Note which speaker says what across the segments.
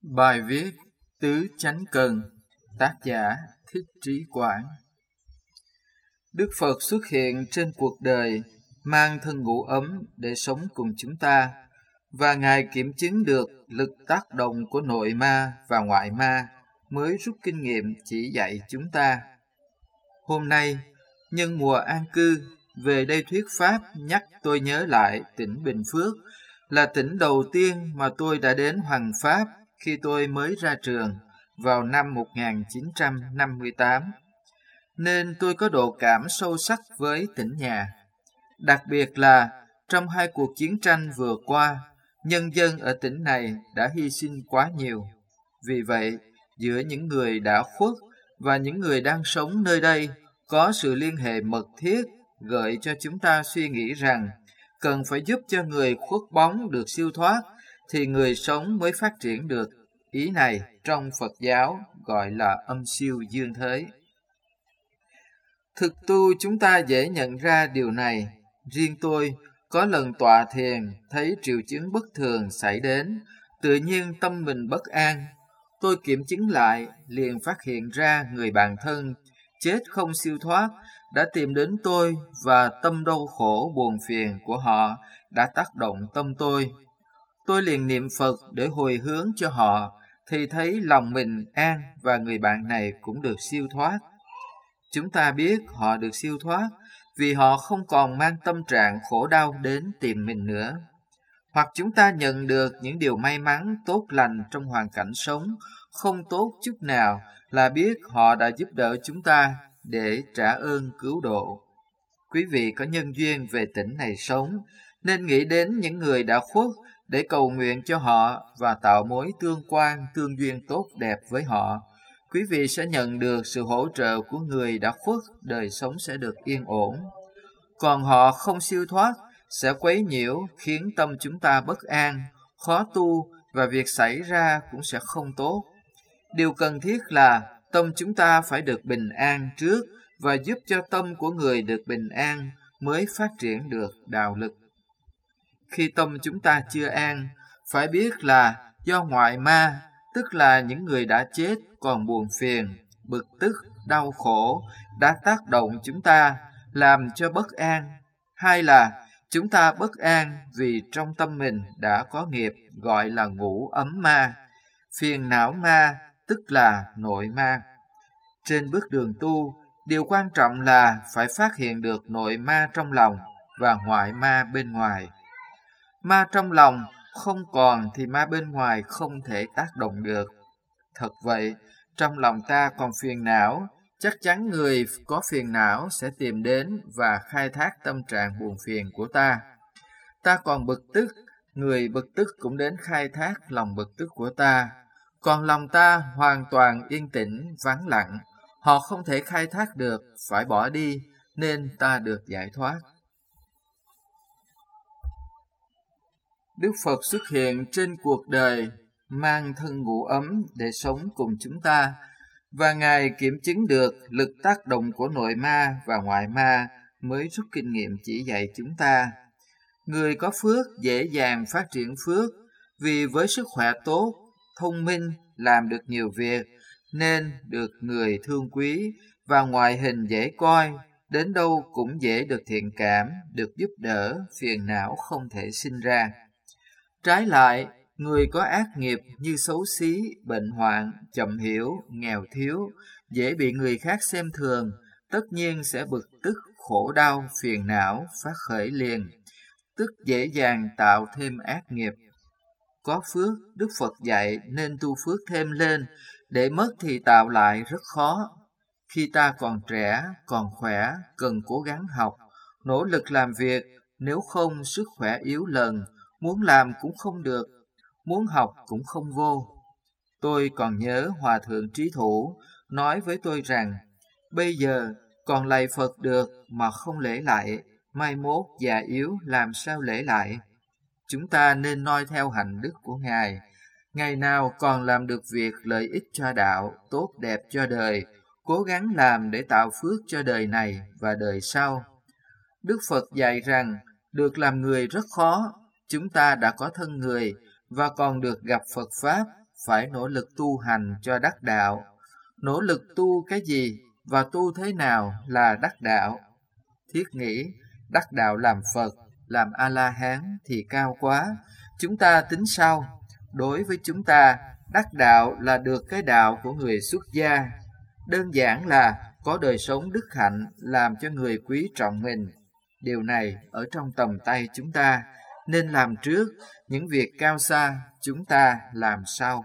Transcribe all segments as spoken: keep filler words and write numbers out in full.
Speaker 1: Bài viết Tứ Chánh Cần, tác giả Thích Trí Quảng. Đức Phật xuất hiện trên cuộc đời, mang thân ngũ ấm để sống cùng chúng ta, và Ngài kiểm chứng được lực tác động của nội ma và ngoại ma, mới rút kinh nghiệm chỉ dạy chúng ta. Hôm nay, nhân mùa an cư, về đây thuyết pháp nhắc tôi nhớ lại tỉnh Bình Phước, là tỉnh đầu tiên mà tôi đã đến hoằng pháp khi tôi mới ra trường vào năm một nghìn chín trăm năm mươi tám, nên tôi có độ cảm sâu sắc với tỉnh nhà. Đặc biệt là trong hai cuộc chiến tranh vừa qua, nhân dân ở tỉnh này đã hy sinh quá nhiều. Vì vậy, giữa những người đã khuất và những người đang sống nơi đây có sự liên hệ mật thiết, gợi cho chúng ta suy nghĩ rằng cần phải giúp cho người khuất bóng được siêu thoát, thì người sống mới phát triển được. Ý này trong Phật giáo gọi là âm siêu dương thế. Thực tu chúng ta dễ nhận ra điều này. Riêng tôi có lần tọa thiền thấy triệu chứng bất thường xảy đến, tự nhiên tâm mình bất an. Tôi kiểm chứng lại, liền phát hiện ra người bạn thân chết không siêu thoát đã tìm đến tôi, và tâm đau khổ buồn phiền của họ đã tác động tâm tôi. Tôi liền niệm Phật để hồi hướng cho họ, thì thấy lòng mình an và người bạn này cũng được siêu thoát. Chúng ta biết họ được siêu thoát vì họ không còn mang tâm trạng khổ đau đến tìm mình nữa. Hoặc chúng ta nhận được những điều may mắn tốt lành trong hoàn cảnh sống không tốt chút nào, là biết họ đã giúp đỡ chúng ta để trả ơn cứu độ. Quý vị có nhân duyên về tỉnh này sống, nên nghĩ đến những người đã khuất để cầu nguyện cho họ và tạo mối tương quan, tương duyên tốt đẹp với họ. Quý vị sẽ nhận được sự hỗ trợ của người đã khuất, đời sống sẽ được yên ổn. Còn họ không siêu thoát sẽ quấy nhiễu, khiến tâm chúng ta bất an, khó tu, và việc xảy ra cũng sẽ không tốt. Điều cần thiết là tâm chúng ta phải được bình an trước, và giúp cho tâm của người được bình an mới phát triển được đạo lực. Khi tâm chúng ta chưa an, phải biết là do ngoại ma, tức là những người đã chết còn buồn phiền, bực tức, đau khổ, đã tác động chúng ta, làm cho bất an. Hay là chúng ta bất an vì trong tâm mình đã có nghiệp gọi là ngũ ấm ma, phiền não ma, tức là nội ma. Trên bước đường tu, điều quan trọng là phải phát hiện được nội ma trong lòng và ngoại ma bên ngoài. Ma trong lòng không còn thì ma bên ngoài không thể tác động được. Thật vậy, trong lòng ta còn phiền não, chắc chắn người có phiền não sẽ tìm đến và khai thác tâm trạng buồn phiền của ta. Ta còn bực tức, người bực tức cũng đến khai thác lòng bực tức của ta. Còn lòng ta hoàn toàn yên tĩnh, vắng lặng, họ không thể khai thác được, phải bỏ đi, nên ta được giải thoát. Đức Phật xuất hiện trên cuộc đời, mang thân ngũ ấm để sống cùng chúng ta, và Ngài kiểm chứng được lực tác động của nội ma và ngoại ma, mới rút kinh nghiệm chỉ dạy chúng ta. Người có phước dễ dàng phát triển phước, vì với sức khỏe tốt, thông minh, làm được nhiều việc, nên được người thương quý, và ngoại hình dễ coi, đến đâu cũng dễ được thiện cảm, được giúp đỡ, phiền não không thể sinh ra. Trái lại, người có ác nghiệp như xấu xí, bệnh hoạn, chậm hiểu, nghèo thiếu, dễ bị người khác xem thường, tất nhiên sẽ bực tức, khổ đau, phiền não, phát khởi liền, tức dễ dàng tạo thêm ác nghiệp. Có phước, Đức Phật dạy nên tu phước thêm lên, để mất thì tạo lại rất khó. Khi ta còn trẻ, còn khỏe, cần cố gắng học, nỗ lực làm việc, nếu không sức khỏe yếu lần, muốn làm cũng không được, muốn học cũng không vô. Tôi còn nhớ Hòa Thượng Trí Thủ nói với tôi rằng, bây giờ còn lạy Phật được mà không lễ lại, mai mốt già yếu làm sao lễ lại. Chúng ta nên noi theo hạnh đức của Ngài, ngày nào còn làm được việc lợi ích cho đạo, tốt đẹp cho đời, cố gắng làm để tạo phước cho đời này và đời sau. Đức Phật dạy rằng, được làm người rất khó, chúng ta đã có thân người và còn được gặp Phật Pháp, phải nỗ lực tu hành cho đắc đạo. Nỗ lực tu cái gì và tu thế nào là đắc đạo? Thiết nghĩ đắc đạo làm Phật, làm A-la-hán thì cao quá, chúng ta tính sao? Đối với chúng ta, đắc đạo là được cái đạo của người xuất gia. Đơn giản là có đời sống đức hạnh làm cho người quý trọng mình. Điều này ở trong tầm tay chúng ta, nên làm trước, những việc cao xa chúng ta làm sau.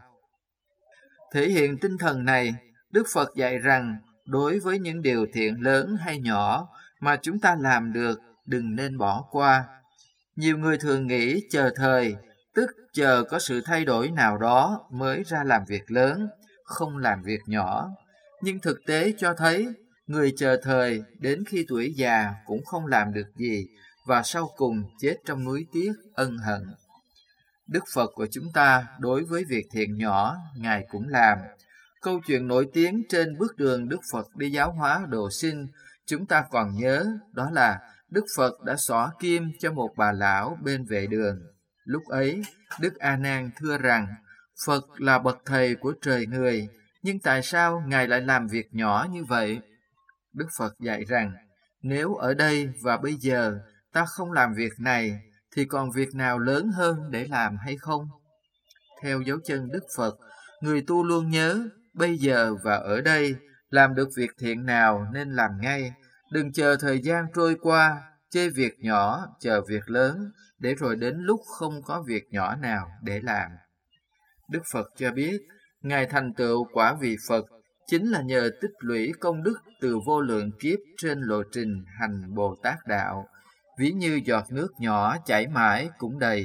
Speaker 1: Thể hiện tinh thần này, Đức Phật dạy rằng đối với những điều thiện lớn hay nhỏ mà chúng ta làm được, đừng nên bỏ qua. Nhiều người thường nghĩ chờ thời, tức chờ có sự thay đổi nào đó mới ra làm việc lớn, không làm việc nhỏ. Nhưng thực tế cho thấy, người chờ thời đến khi tuổi già cũng không làm được gì và sau cùng chết trong nuối tiếc, ân hận. Đức Phật của chúng ta đối với việc thiện nhỏ, Ngài cũng làm. Câu chuyện nổi tiếng trên bước đường Đức Phật đi giáo hóa độ sinh, chúng ta còn nhớ, đó là Đức Phật đã xỏ kim cho một bà lão bên vệ đường. Lúc ấy, Đức A Nan thưa rằng, Phật là bậc thầy của trời người, nhưng tại sao Ngài lại làm việc nhỏ như vậy? Đức Phật dạy rằng, nếu ở đây và bây giờ ta không làm việc này, thì còn việc nào lớn hơn để làm hay không? Theo dấu chân Đức Phật, người tu luôn nhớ, bây giờ và ở đây, làm được việc thiện nào nên làm ngay. Đừng chờ thời gian trôi qua, chê việc nhỏ, chờ việc lớn, để rồi đến lúc không có việc nhỏ nào để làm. Đức Phật cho biết, Ngài thành tựu quả vị Phật chính là nhờ tích lũy công đức từ vô lượng kiếp trên lộ trình hành Bồ Tát Đạo, ví như giọt nước nhỏ chảy mãi cũng đầy.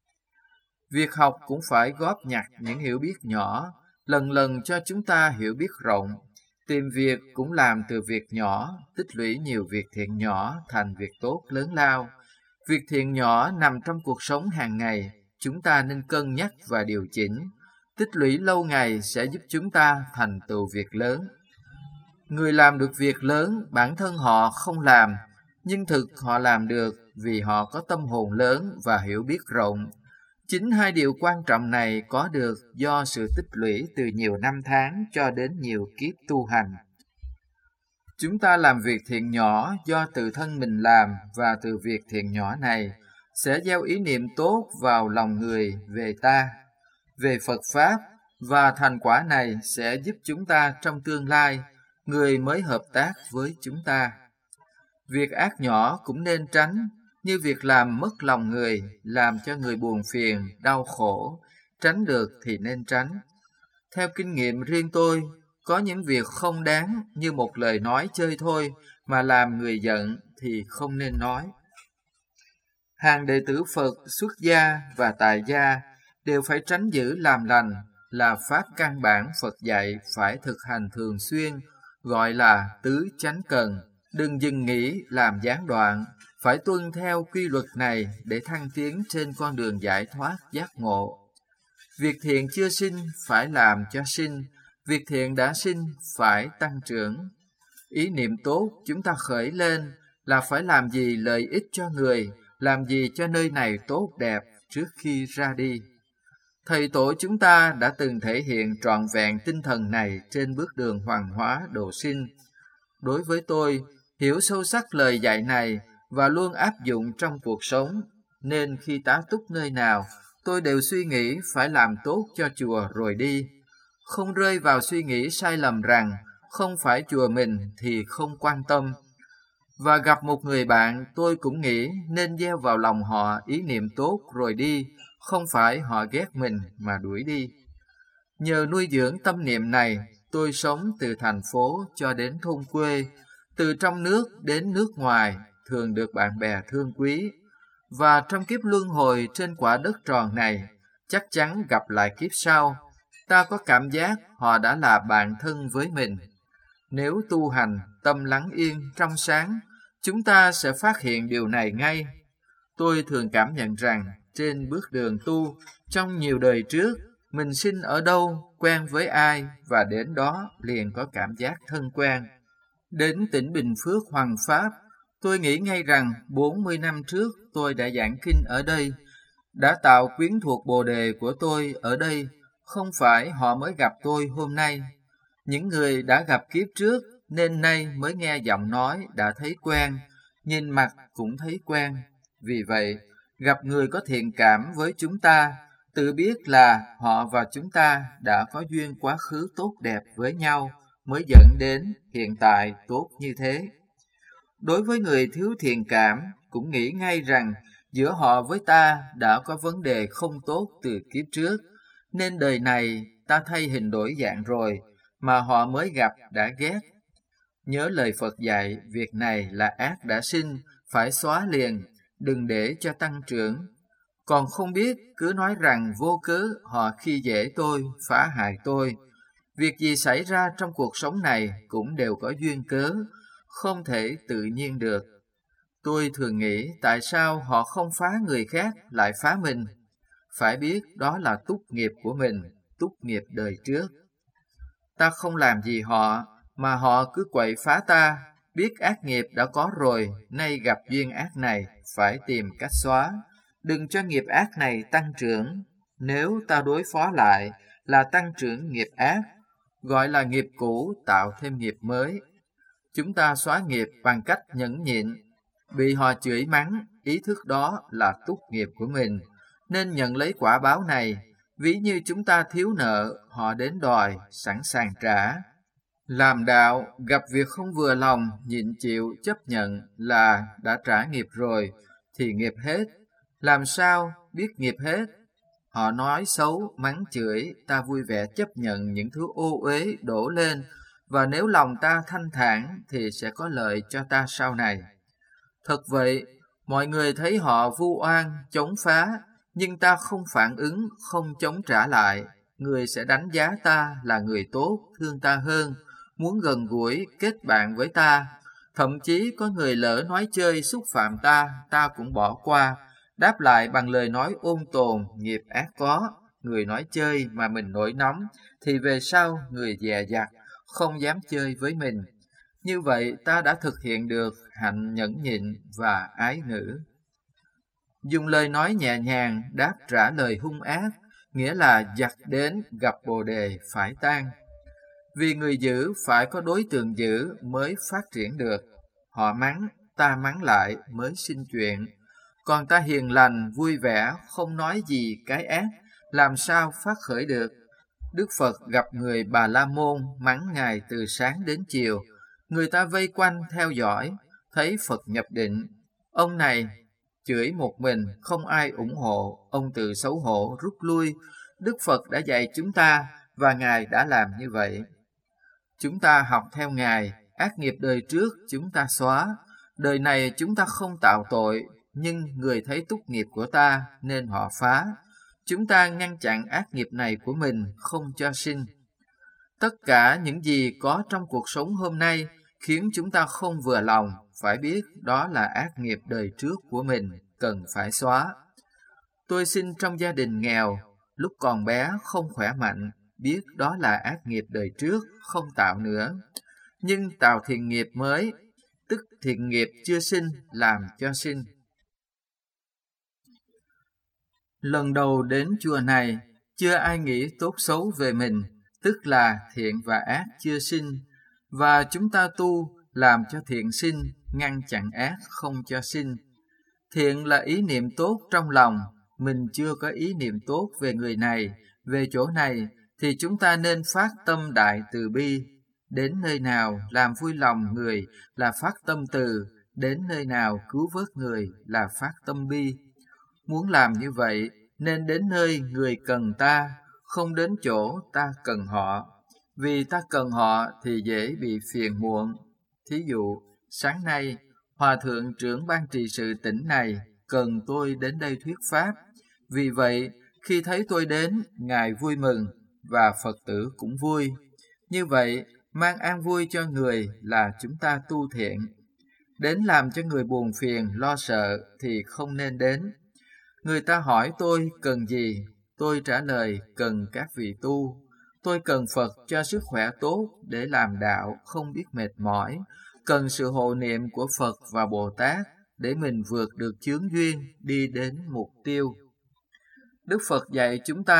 Speaker 1: Việc học cũng phải góp nhặt những hiểu biết nhỏ, lần lần cho chúng ta hiểu biết rộng. Tìm việc cũng làm từ việc nhỏ, tích lũy nhiều việc thiện nhỏ thành việc tốt lớn lao. Việc thiện nhỏ nằm trong cuộc sống hàng ngày, chúng ta nên cân nhắc và điều chỉnh. Tích lũy lâu ngày sẽ giúp chúng ta thành tựu việc lớn. Người làm được việc lớn, bản thân họ không làm, nhưng thực họ làm được vì họ có tâm hồn lớn và hiểu biết rộng. Chính hai điều quan trọng này có được do sự tích lũy từ nhiều năm tháng cho đến nhiều kiếp tu hành. Chúng ta làm việc thiện nhỏ do tự thân mình làm, và từ việc thiện nhỏ này sẽ gieo ý niệm tốt vào lòng người về ta, về Phật Pháp, và thành quả này sẽ giúp chúng ta trong tương lai, người mới hợp tác với chúng ta. Việc ác nhỏ cũng nên tránh, như việc làm mất lòng người, làm cho người buồn phiền, đau khổ, tránh được thì nên tránh. Theo kinh nghiệm riêng tôi, có những việc không đáng như một lời nói chơi thôi mà làm người giận thì không nên nói. Hàng đệ tử Phật, xuất gia và tại gia đều phải tránh giữ làm lành, là pháp căn bản Phật dạy phải thực hành thường xuyên, gọi là tứ chánh cần. Đừng dừng nghĩ làm gián đoạn, phải tuân theo quy luật này để thăng tiến trên con đường giải thoát giác ngộ. Việc thiện chưa sinh phải làm cho sinh, việc thiện đã sinh phải tăng trưởng. Ý niệm tốt chúng ta khởi lên là phải làm gì lợi ích cho người, làm gì cho nơi này tốt đẹp trước khi ra đi. Thầy tổ chúng ta đã từng thể hiện trọn vẹn tinh thần này trên bước đường hoàng hóa độ sinh. Đối với tôi, hiểu sâu sắc lời dạy này và luôn áp dụng trong cuộc sống, nên khi tá túc nơi nào, tôi đều suy nghĩ phải làm tốt cho chùa rồi đi. Không rơi vào suy nghĩ sai lầm rằng không phải chùa mình thì không quan tâm. Và gặp một người bạn, tôi cũng nghĩ nên gieo vào lòng họ ý niệm tốt rồi đi, không phải họ ghét mình mà đuổi đi. Nhờ nuôi dưỡng tâm niệm này, tôi sống từ thành phố cho đến thôn quê, từ trong nước đến nước ngoài, thường được bạn bè thương quý. Và trong kiếp luân hồi trên quả đất tròn này, chắc chắn gặp lại kiếp sau, ta có cảm giác họ đã là bạn thân với mình. Nếu tu hành, tâm lắng yên, trong sáng, chúng ta sẽ phát hiện điều này ngay. Tôi thường cảm nhận rằng, trên bước đường tu, trong nhiều đời trước, mình sinh ở đâu, quen với ai, và đến đó liền có cảm giác thân quen. Đến tỉnh Bình Phước Hoằng Pháp, tôi nghĩ ngay rằng bốn mươi năm trước tôi đã giảng kinh ở đây, đã tạo quyến thuộc Bồ Đề của tôi ở đây, Không phải họ mới gặp tôi hôm nay. Những người đã gặp kiếp trước nên nay mới nghe giọng nói đã thấy quen, nhìn mặt cũng thấy quen. Vì vậy, gặp người có thiện cảm với chúng ta, tự biết là họ và chúng ta đã có duyên quá khứ tốt đẹp với nhau mới dẫn đến hiện tại tốt như thế. Đối với người thiếu thiện cảm, cũng nghĩ ngay rằng giữa họ với ta đã có vấn đề không tốt từ kiếp trước, nên đời này ta thay hình đổi dạng rồi, mà họ mới gặp đã ghét. Nhớ lời Phật dạy, việc này là ác đã sinh, phải xóa liền, đừng để cho tăng trưởng. Còn không biết, cứ nói rằng vô cớ họ khi dễ tôi, phá hại tôi. Việc gì xảy ra trong cuộc sống này cũng đều có duyên cớ, không thể tự nhiên được. Tôi thường nghĩ tại sao họ không phá người khác lại phá mình. Phải biết đó là túc nghiệp của mình, túc nghiệp đời trước. Ta không làm gì họ, mà họ cứ quậy phá ta, biết ác nghiệp đã có rồi, nay gặp duyên ác này, phải tìm cách xóa. Đừng cho nghiệp ác này tăng trưởng. Nếu ta đối phó lại là tăng trưởng nghiệp ác, gọi là nghiệp cũ tạo thêm nghiệp mới. Chúng ta xóa nghiệp bằng cách nhẫn nhịn. Bị họ chửi mắng, ý thức đó là túc nghiệp của mình, nên nhận lấy quả báo này. Ví như chúng ta thiếu nợ, họ đến đòi, sẵn sàng trả. Làm đạo, gặp việc không vừa lòng, nhịn chịu, chấp nhận là đã trả nghiệp rồi, thì nghiệp hết. Làm sao biết nghiệp hết? Họ nói xấu, mắng chửi, ta vui vẻ chấp nhận những thứ ô uế đổ lên, và nếu lòng ta thanh thản thì sẽ có lợi cho ta sau này. Thật vậy, mọi người thấy họ vu oan, chống phá, nhưng ta không phản ứng, không chống trả lại. Người sẽ đánh giá ta là người tốt, thương ta hơn, muốn gần gũi, kết bạn với ta. Thậm chí có người lỡ nói chơi xúc phạm ta, ta cũng bỏ qua, đáp lại bằng lời nói ôn tồn, nghiệp ác có. Người nói chơi mà mình nổi nóng, thì về sau người dè dặt, không dám chơi với mình. Như vậy ta đã thực hiện được hạnh nhẫn nhịn và ái ngữ. Dùng lời nói nhẹ nhàng đáp trả lời hung ác, nghĩa là giặc đến gặp bồ đề phải tan. Vì người dữ phải có đối tượng dữ mới phát triển được. Họ mắng, ta mắng lại mới sinh chuyện. Còn ta hiền lành, vui vẻ, không nói gì cái ác, làm sao phát khởi được. Đức Phật gặp người Bà La Môn mắng Ngài từ sáng đến chiều. Người ta vây quanh theo dõi, thấy Phật nhập định. Ông này chửi một mình, không ai ủng hộ, ông tự xấu hổ rút lui. Đức Phật đã dạy chúng ta và Ngài đã làm như vậy. Chúng ta học theo Ngài, ác nghiệp đời trước chúng ta xóa. Đời này chúng ta không tạo tội, nhưng người thấy túc nghiệp của ta nên họ phá. Chúng ta ngăn chặn ác nghiệp này của mình, không cho sinh. Tất cả những gì có trong cuộc sống hôm nay khiến chúng ta không vừa lòng, phải biết đó là ác nghiệp đời trước của mình, cần phải xóa. Tôi sinh trong gia đình nghèo, lúc còn bé không khỏe mạnh, biết đó là ác nghiệp đời trước, không tạo nữa. Nhưng tạo thiện nghiệp mới, tức thiện nghiệp chưa sinh, làm cho sinh. Lần đầu đến chùa này, chưa ai nghĩ tốt xấu về mình, tức là thiện và ác chưa sinh, và chúng ta tu làm cho thiện sinh, ngăn chặn ác không cho sinh. Thiện là ý niệm tốt trong lòng, mình chưa có ý niệm tốt về người này, về chỗ này, thì chúng ta nên phát tâm đại từ bi. Đến nơi nào làm vui lòng người là phát tâm từ, đến nơi nào cứu vớt người là phát tâm bi. Muốn làm như vậy, nên đến nơi người cần ta, không đến chỗ ta cần họ. Vì ta cần họ thì dễ bị phiền muộn. Thí dụ, sáng nay, Hòa Thượng trưởng ban trì sự tỉnh này cần tôi đến đây thuyết pháp. Vì vậy, khi thấy tôi đến, Ngài vui mừng, và Phật tử cũng vui. Như vậy, mang an vui cho người là chúng ta tu thiện. Đến làm cho người buồn phiền, lo sợ thì không nên đến. Người ta hỏi tôi cần gì? Tôi trả lời cần các vị tu. Tôi cần Phật cho sức khỏe tốt để làm đạo không biết mệt mỏi. Cần sự hộ niệm của Phật và Bồ Tát để mình vượt được chướng duyên đi đến mục tiêu. Đức Phật dạy chúng ta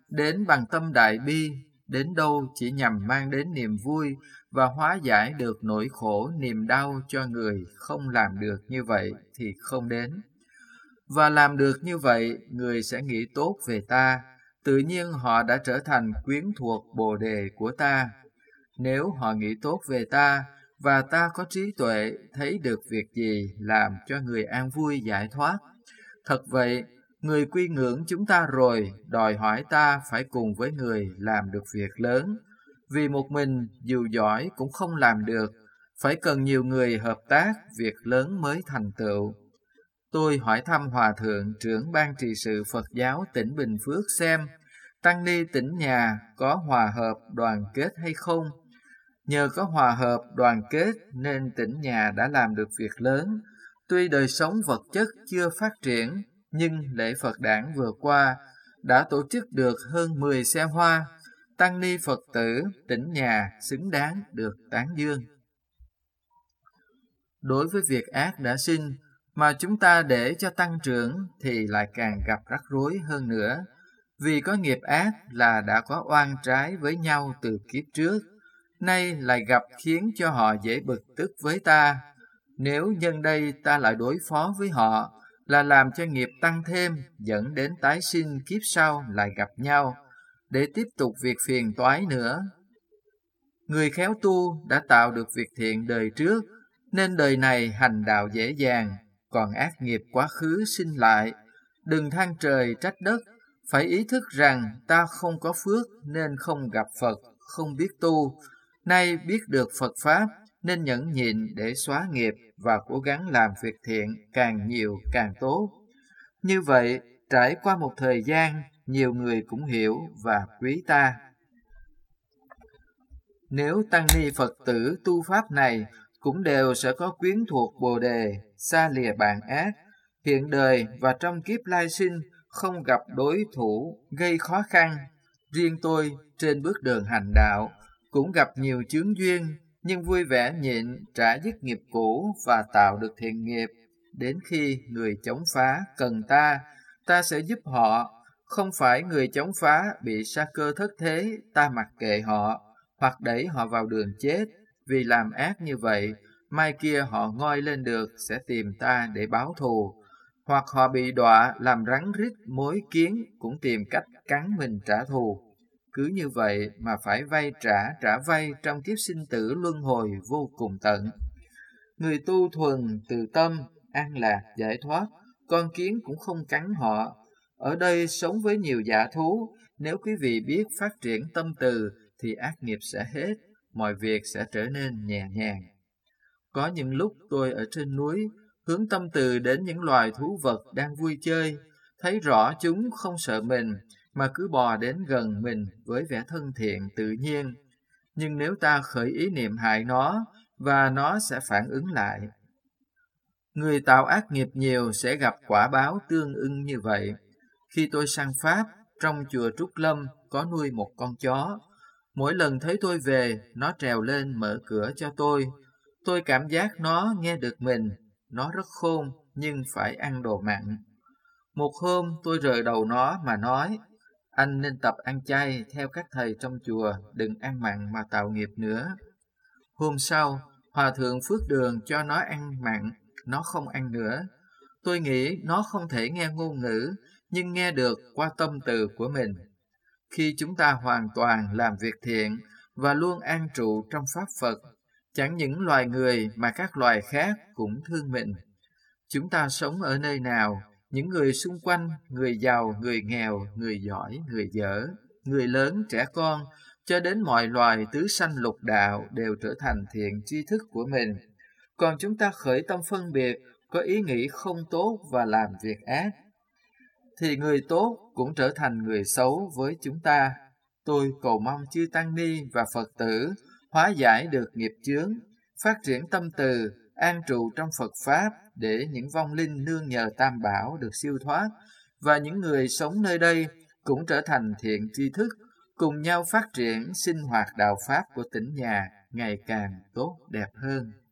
Speaker 1: đến bằng tâm đại bi, đến đâu chỉ nhằm mang đến niềm vui và hóa giải được nỗi khổ niềm đau cho người không làm được như vậy thì không đến. Và làm được như vậy, người sẽ nghĩ tốt về ta, tự nhiên họ đã trở thành quyến thuộc Bồ đề của ta. Nếu họ nghĩ tốt về ta, và ta có trí tuệ thấy được việc gì làm cho người an vui giải thoát. Thật vậy, người quy ngưỡng chúng ta rồi, đòi hỏi ta phải cùng với người làm được việc lớn. Vì một mình dù giỏi cũng không làm được, phải cần nhiều người hợp tác, việc lớn mới thành tựu. Tôi hỏi thăm Hòa Thượng trưởng ban trị sự Phật giáo tỉnh Bình Phước xem, tăng ni tỉnh nhà có hòa hợp đoàn kết hay không? Nhờ có hòa hợp đoàn kết nên tỉnh nhà đã làm được việc lớn. Tuy đời sống vật chất chưa phát triển, nhưng lễ Phật đản vừa qua đã tổ chức được hơn mười xe hoa. Tăng ni Phật tử tỉnh nhà xứng đáng được tán dương. Đối với việc ác đã sinh, mà chúng ta để cho tăng trưởng thì lại càng gặp rắc rối hơn nữa. Vì có nghiệp ác là đã có oan trái với nhau từ kiếp trước, nay lại gặp khiến cho họ dễ bực tức với ta. Nếu nhân đây ta lại đối phó với họ, là làm cho nghiệp tăng thêm, dẫn đến tái sinh kiếp sau lại gặp nhau, để tiếp tục việc phiền toái nữa. Người khéo tu đã tạo được việc thiện đời trước, nên đời này hành đạo dễ dàng, còn ác nghiệp quá khứ sinh lại. Đừng than trời trách đất, phải ý thức rằng ta không có phước nên không gặp Phật, không biết tu. Nay biết được Phật Pháp nên nhẫn nhịn để xóa nghiệp và cố gắng làm việc thiện càng nhiều càng tốt. Như vậy, trải qua một thời gian, nhiều người cũng hiểu và quý ta. Nếu tăng ni Phật tử tu Pháp này cũng đều sẽ có quyến thuộc Bồ đề, xa lìa bạn ác, hiện đời và trong kiếp lai sinh không gặp đối thủ gây khó khăn. Riêng tôi trên bước đường hành đạo cũng gặp nhiều chướng duyên, nhưng vui vẻ nhịn trả dứt nghiệp cũ và tạo được thiện nghiệp. Đến khi người chống phá cần ta, ta sẽ giúp họ. Không phải người chống phá bị sa cơ thất thế, ta mặc kệ họ, hoặc đẩy họ vào đường chết. Vì làm ác như vậy, mai kia họ ngoi lên được sẽ tìm ta để báo thù. Hoặc họ bị đọa làm rắn rít mối kiến cũng tìm cách cắn mình trả thù. Cứ như vậy mà phải vay trả trả vay trong kiếp sinh tử luân hồi vô cùng tận. Người tu thuần từ tâm, an lạc giải thoát, con kiến cũng không cắn họ. Ở đây sống với nhiều dã thú, nếu quý vị biết phát triển tâm từ thì ác nghiệp sẽ hết, mọi việc sẽ trở nên nhẹ nhàng. Có những lúc tôi ở trên núi, hướng tâm từ đến những loài thú vật đang vui chơi, thấy rõ chúng không sợ mình, mà cứ bò đến gần mình với vẻ thân thiện tự nhiên. Nhưng nếu ta khởi ý niệm hại nó, và nó sẽ phản ứng lại. Người tạo ác nghiệp nhiều sẽ gặp quả báo tương ưng như vậy. Khi tôi sang Pháp, trong chùa Trúc Lâm có nuôi một con chó. Mỗi lần thấy tôi về, nó trèo lên mở cửa cho tôi. Tôi cảm giác nó nghe được mình. Nó rất khôn, nhưng phải ăn đồ mặn. Một hôm tôi rời đầu nó mà nói, anh nên tập ăn chay theo các thầy trong chùa, đừng ăn mặn mà tạo nghiệp nữa. Hôm sau, Hòa Thượng Phước Đường cho nó ăn mặn, nó không ăn nữa. Tôi nghĩ nó không thể nghe ngôn ngữ, nhưng nghe được qua tâm từ của mình. Khi chúng ta hoàn toàn làm việc thiện và luôn an trụ trong Pháp Phật, chẳng những loài người mà các loài khác cũng thương mình. Chúng ta sống ở nơi nào, những người xung quanh, người giàu, người nghèo, người giỏi, người dở, người lớn, trẻ con, cho đến mọi loài tứ sanh lục đạo đều trở thành thiện tri thức của mình. Còn chúng ta khởi tâm phân biệt, có ý nghĩ không tốt và làm việc ác, thì người tốt cũng trở thành người xấu với chúng ta. Tôi cầu mong chư Tăng Ni và Phật tử hóa giải được nghiệp chướng, phát triển tâm từ, an trụ trong Phật Pháp để những vong linh nương nhờ Tam Bảo được siêu thoát, và những người sống nơi đây cũng trở thành thiện tri thức, cùng nhau phát triển sinh hoạt đạo Pháp của tỉnh nhà ngày càng tốt đẹp hơn.